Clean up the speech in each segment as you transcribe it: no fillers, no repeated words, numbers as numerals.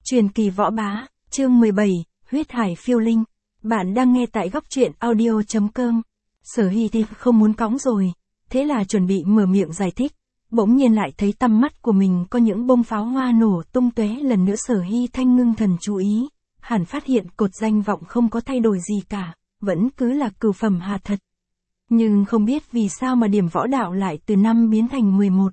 Truyền kỳ võ bá, chương 17, huyết hải phiêu linh. Bạn đang nghe tại góc truyện audio.com. Sở Hy thì không muốn cõng rồi, thế là chuẩn bị mở miệng giải thích. Bỗng nhiên lại thấy tăm mắt của mình có những bông pháo hoa nổ tung tóe. Lần nữa Sở Hy Thanh ngưng thần chú ý, hẳn phát hiện cột danh vọng không có thay đổi gì cả, vẫn cứ là cửu phẩm hạ thật. Nhưng không biết vì sao mà điểm võ đạo lại từ 5 biến thành 11.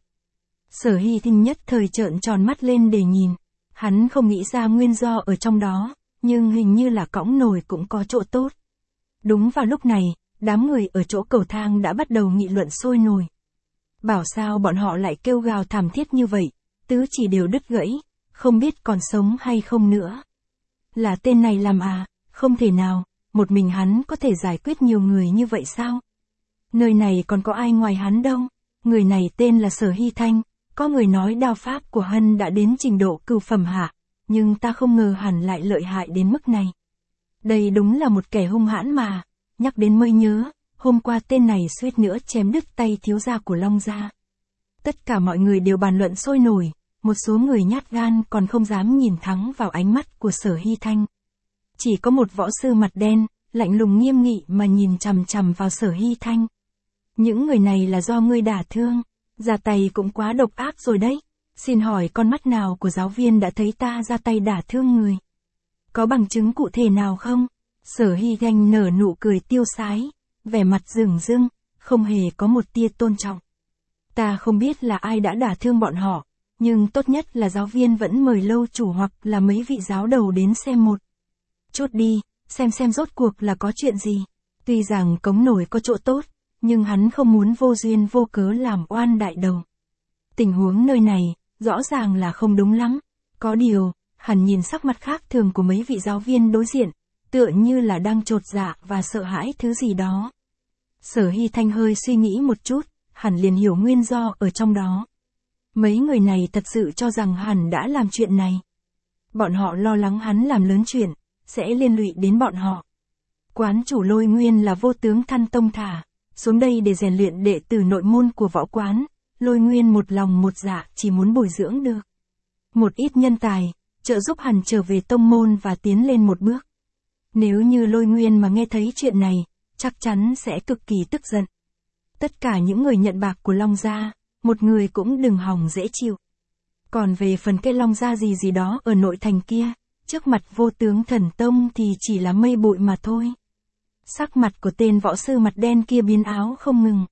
Sở Hy Thanh nhất thời trợn tròn mắt lên để nhìn. Hắn không nghĩ ra nguyên do ở trong đó, nhưng hình như là cõng nổi cũng có chỗ tốt. Đúng vào lúc này, đám người ở chỗ cầu thang đã bắt đầu nghị luận sôi nổi. Bảo sao bọn họ lại kêu gào thảm thiết như vậy, tứ chỉ đều đứt gãy, không biết còn sống hay không nữa. Là tên này làm à, không thể nào, một mình hắn có thể giải quyết nhiều người như vậy sao? Nơi này còn có ai ngoài hắn đâu, người này tên là Sở Hy Thanh. Có người nói đao pháp của Hân đã đến trình độ cửu phẩm hạ, nhưng ta không ngờ hẳn lại lợi hại đến mức này. Đây đúng là một kẻ hung hãn mà, nhắc đến mới nhớ, hôm qua tên này suýt nữa chém đứt tay thiếu gia của Long gia. Tất cả mọi người đều bàn luận sôi nổi, một số người nhát gan còn không dám nhìn thẳng vào ánh mắt của Sở Hy Thanh. Chỉ có một võ sư mặt đen, lạnh lùng nghiêm nghị mà nhìn chằm chằm vào Sở Hy Thanh. Những người này là do ngươi đả thương. Ra tay cũng quá độc ác rồi đấy. Xin hỏi con mắt nào của giáo viên đã thấy ta ra tay đả thương người? Có bằng chứng cụ thể nào không? Sở Hy Thanh nở nụ cười tiêu sái, vẻ mặt rừng rưng, không hề có một tia tôn trọng. Ta không biết là ai đã đả thương bọn họ, nhưng tốt nhất là giáo viên vẫn mời lâu chủ hoặc là mấy vị giáo đầu đến xem một chút đi, xem rốt cuộc là có chuyện gì. Tuy rằng cống nổi có chỗ tốt, nhưng hắn không muốn vô duyên vô cớ làm oan đại đầu. Tình huống nơi này, rõ ràng là không đúng lắm. Có điều, hắn nhìn sắc mặt khác thường của mấy vị giáo viên đối diện, tựa như là đang chột dạ và sợ hãi thứ gì đó. Sở Hy Thanh hơi suy nghĩ một chút, hắn liền hiểu nguyên do ở trong đó. Mấy người này thật sự cho rằng hắn đã làm chuyện này. Bọn họ lo lắng hắn làm lớn chuyện, sẽ liên lụy đến bọn họ. Quán chủ Lôi Nguyên là vô tướng Thăn Tông thả xuống đây để rèn luyện đệ tử nội môn của võ quán. Lôi Nguyên một lòng một dạ chỉ muốn bồi dưỡng được một ít nhân tài, trợ giúp hắn trở về tông môn và tiến lên một bước. Nếu như Lôi Nguyên mà nghe thấy chuyện này, chắc chắn sẽ cực kỳ tức giận. Tất cả những người nhận bạc của Long gia, một người cũng đừng hòng dễ chịu. Còn về phần cái Long gia gì đó ở nội thành kia, trước mặt vô tướng thần tông thì chỉ là mây bụi mà thôi. Sắc mặt của tên võ sư mặt đen kia biến áo không ngừng.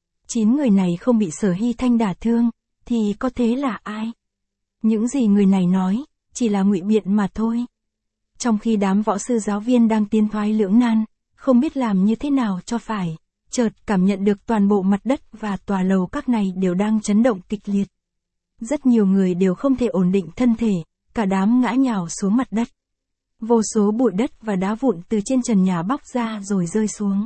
9 người này không bị Sở Hy Thanh đả thương, thì có thế là ai? Những gì người này nói, chỉ là ngụy biện mà thôi. Trong khi đám võ sư giáo viên đang tiến thoái lưỡng nan, không biết làm như thế nào cho phải, chợt cảm nhận được toàn bộ mặt đất và tòa lầu các này đều đang chấn động kịch liệt. Rất nhiều người đều không thể ổn định thân thể, cả đám ngã nhào xuống mặt đất. Vô số bụi đất và đá vụn từ trên trần nhà bóc ra rồi rơi xuống.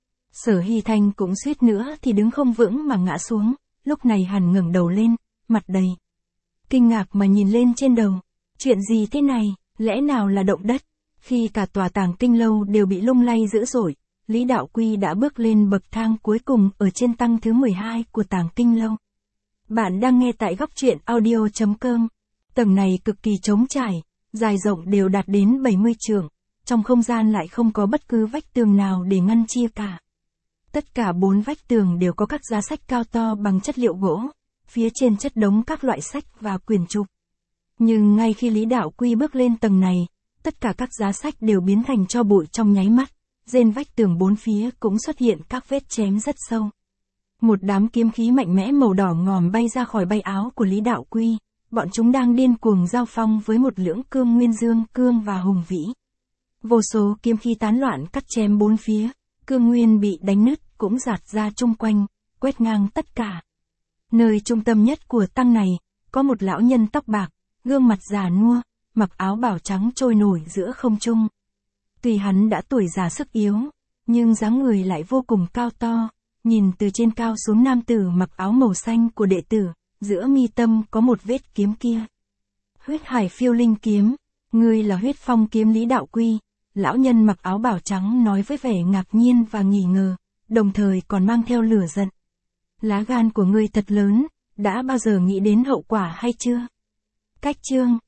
Sở Hy Thanh cũng suýt nữa thì đứng không vững mà ngã xuống, lúc này hắn ngẩng đầu lên, mặt đầy kinh ngạc mà nhìn lên trên đầu. Chuyện gì thế này, lẽ nào là động đất? Khi cả tòa Tàng Kinh lâu đều bị lung lay dữ dội, Lý Đạo Quy đã bước lên bậc thang cuối cùng ở trên tầng thứ 12 của Tàng Kinh lâu. Bạn đang nghe tại góc truyện audio.com. Tầng này cực kỳ trống trải, dài rộng đều đạt đến 70 trượng, trong không gian lại không có bất cứ vách tường nào để ngăn chia cả. Tất cả 4 vách tường đều có các giá sách cao to bằng chất liệu gỗ, phía trên chất đống các loại sách và quyển trục. Nhưng ngay khi Lý Đạo Quy bước lên tầng này, tất cả các giá sách đều biến thành tro bụi trong nháy mắt, trên vách tường 4 phía cũng xuất hiện các vết chém rất sâu. Một đám kiếm khí mạnh mẽ màu đỏ ngòm bay ra khỏi bay áo của Lý Đạo Quy. Bọn chúng đang điên cuồng giao phong với một lưỡng cương nguyên dương cương và hùng vĩ. Vô số kiếm khí tán loạn cắt chém 4 phía, cương nguyên bị đánh nứt cũng rạt ra chung quanh, quét ngang tất cả. Nơi trung tâm nhất của tăng này, có một lão nhân tóc bạc, gương mặt già nua, mặc áo bào trắng trôi nổi giữa không trung. Tuy hắn đã tuổi già sức yếu, nhưng dáng người lại vô cùng cao to, nhìn từ trên cao xuống nam tử mặc áo màu xanh của đệ tử. Giữa mi tâm có một vết kiếm kia. Huyết hải phiêu linh kiếm, ngươi là huyết phong kiếm Lý Đạo Quy. Lão nhân mặc áo bào trắng nói với vẻ ngạc nhiên và nghi ngờ, đồng thời còn mang theo lửa giận. Lá gan của ngươi thật lớn, đã bao giờ nghĩ đến hậu quả hay chưa? Cách chương